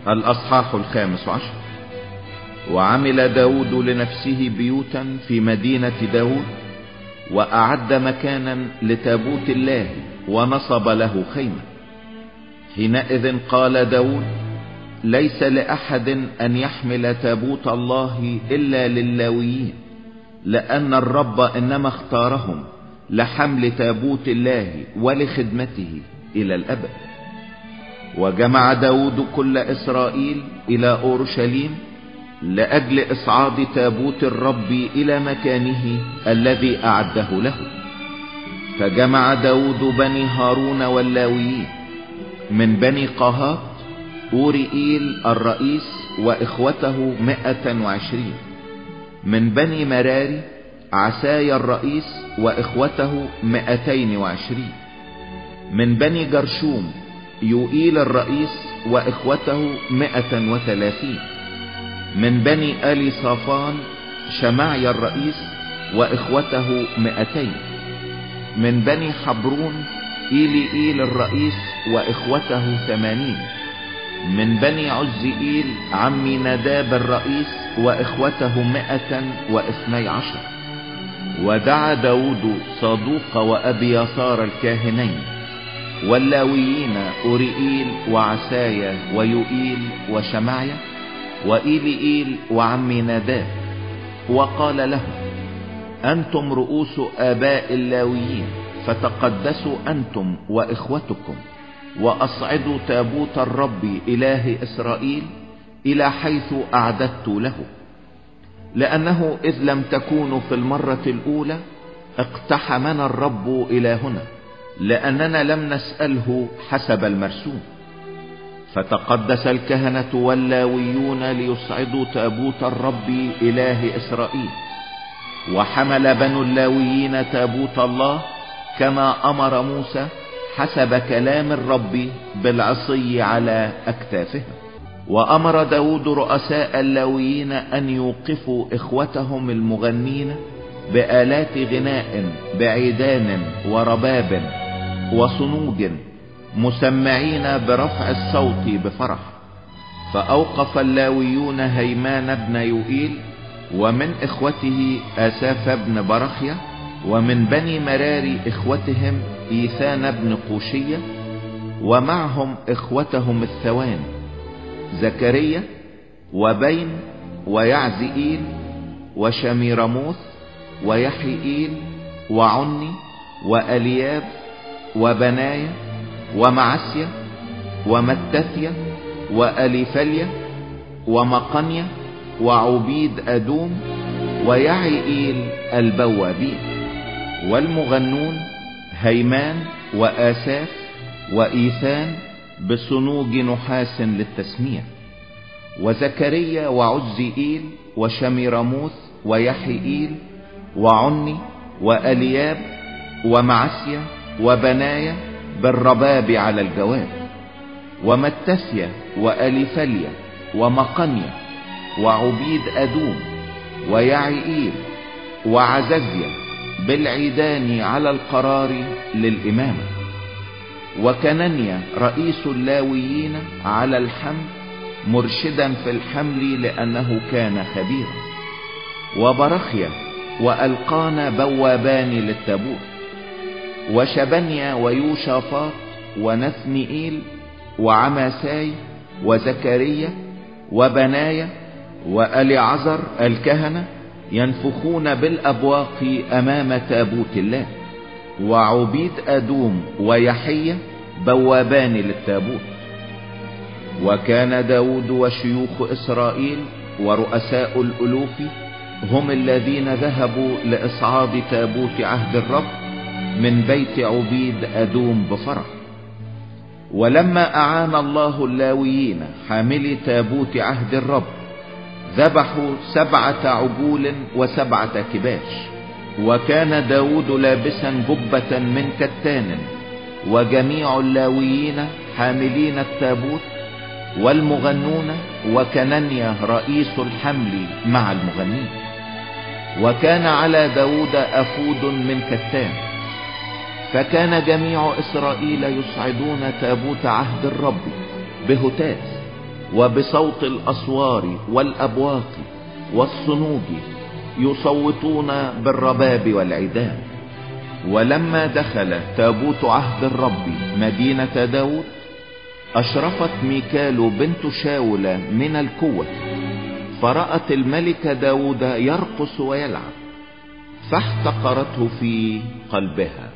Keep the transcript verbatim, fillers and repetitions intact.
الأصحاح الخامس عشر. وعمل داود لنفسه بيوتا في مدينة داود، وأعد مكانا لتابوت الله، ونصب له خيمة. حينئذ قال داود: ليس لأحد أن يحمل تابوت الله إلا للاويين، لأن الرب إنما اختارهم لحمل تابوت الله ولخدمته إلى الأبد. وجمع داود كل إسرائيل إلى أورشليم لأجل إصعاد تابوت الرب إلى مكانه الذي أعده له. فجمع داود بني هارون واللاويين من بني قهات أوريئيل الرئيس وإخوته مائة وعشرين، من بني مراري عسايا الرئيس وإخوته مائتين وعشرين، من بني جرشوم يوئيل الرئيس وإخوته مائة وثلاثين، من بني آل صافان شمعي الرئيس وإخوته مائتين، من بني حبرون إيليئيل الرئيس وإخوته ثمانين، من بني عزئيل عمي نداب الرئيس وإخوته مائة واثني عشر. ودعا داود صادوق وأبي يسار الكاهنين واللاويين أوريئيل وعسايا ويوئيل وشمعيا وإيليئيل وعمي نداب، وقال لهم: أنتم رؤوس آباء اللاويين، فتقدسوا أنتم وإخوتكم، وأصعدوا تابوت الرب إله إسرائيل إلى حيث أعددت له، لأنه إذ لم تكونوا في المرة الأولى اقتحمنا الرب إلى هنا، لأننا لم نسأله حسب المرسوم. فتقدس الكهنة واللاويون ليصعدوا تابوت الرب إله إسرائيل. وحمل بنو اللاويين تابوت الله كما أمر موسى حسب كلام الرب بالعصي على أكتافهم. وأمر داود رؤساء اللاويين أن يوقفوا إخوتهم المغنين بآلات غناء بعيدان ورباب وصنوج مسمعين برفع الصوت بفرح. فأوقف اللاويون هيمان بن يوئيل، ومن إخوته آساف بن برخيا، ومن بني مراري إخوتهم إيثان بن قوشية، ومعهم إخوتهم الثوان زكريا وبين ويعزئيل وشميرموث ويحيئيل وعني وألياب وبنايا ومعسيا ومتثيا وأليفليا ومقنيا وعبيد أدوم ويعيئيل البوابين. والمغنون هيمان وآساف وإيثان بصنوج نحاس للتسميع، وزكريا وعزئيل وشميرموث ويحيئيل وعني وألياب ومعسيا وبنايا بالرباب على الجواب، ومتثيا وأليفليا ومقنيا وعبيد أدوم ويعيئيل وعززيا بالعيدان على القرار للإمامة، وكنانيا رئيس اللاويين على الحمل مرشدا في الحمل لأنه كان خبيرا، وبرخيا وألقانا بوابان للتابوت، وشبنيا ويوشافاط ونثنئيل وعماساي وزكريا وبنايا وأليعزر الكهنة ينفخون بالأبواق أمام تابوت الله، وعبيد أدوم ويحيى بوابان للتابوت. وكان داود وشيوخ إسرائيل ورؤساء الألوف هم الذين ذهبوا لإصعاد تابوت عهد الرب من بيت عبيد أدوم بفرح. ولما أعان الله اللاويين حاملي تابوت عهد الرب، ذبحوا سبعة عجول وسبعة كباش. وكان داود لابسا جبة من كتان، وجميع اللاويين حاملين التابوت، والمغنون وكنانيا رئيس الحمل مع المغنين. وكان على داود أفود من كتان. فكان جميع إسرائيل يصعدون تابوت عهد الرب بهتاف وبصوت الأسوار والأبواق والصنوج يصوتون بالرباب والعيدان. ولما دخل تابوت عهد الرب مدينة داود أشرفت ميكال بنت شاول من الكوة، فرأت الملك داود يرقص ويلعب، فاحتقرته في قلبها.